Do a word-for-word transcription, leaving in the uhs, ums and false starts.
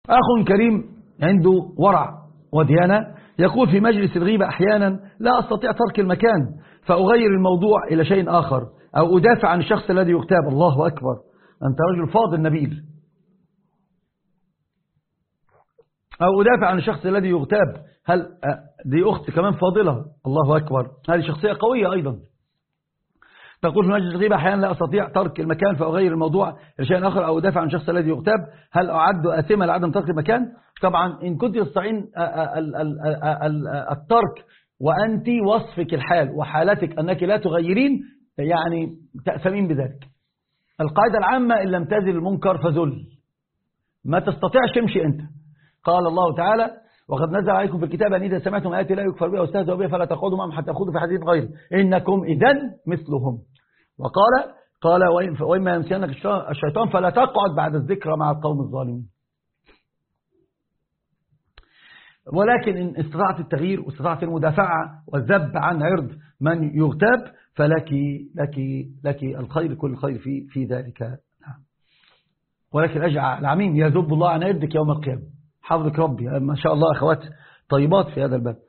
أخ كريم عنده ورع وديانة يقول في مجلس الغيبة أحيانا لا أستطيع ترك المكان فأغير الموضوع إلى شيء آخر أو أدافع عن الشخص الذي يغتاب. الله أكبر، أنت رجل فاضل نبيل. أو أدافع عن الشخص الذي يغتاب، هل دي أخت كمان فاضلة؟ الله أكبر، هذه شخصية قوية أيضا. تقول في مجلس الغيبة أحيانا لا أستطيع ترك المكان فأغير الموضوع إلى شيء آخر أو أدافع عن الشخص الذي يغتاب، هل أعد آثما لعدم ترك المكان؟ طبعا إن كنت تستطيعين الترك وأنت وصفك الحال وحالتك أنك لا تغيرين، يعني تأثمين بذلك. القاعدة العامة إن لم تزل المنكر فذل، ما تستطيعش امشي أنت. قال الله تعالى وقد نزل عليكم في الكتاب أن إذا سمعتم آيات لا يكفر بها واستهزئوا بها فلا تقعدوا معهم حتى يخوضوا في حديث غيره إنكم إذن مثلهم. وقال قال وإما ينسينك الشيطان فلا تقعد بعد الذكرى مع القوم الظالمين. ولكن إن استطعت التغيير واستطعت المدافعة والذب عن عرض من يغتاب فلك لك لك الخير كل الخير في في ذلك. ولكن أجع العميم يذب الله عن عرضك يوم القيامة. حفظك ربي، ما شاء الله أخوات طيبات في هذا الباب.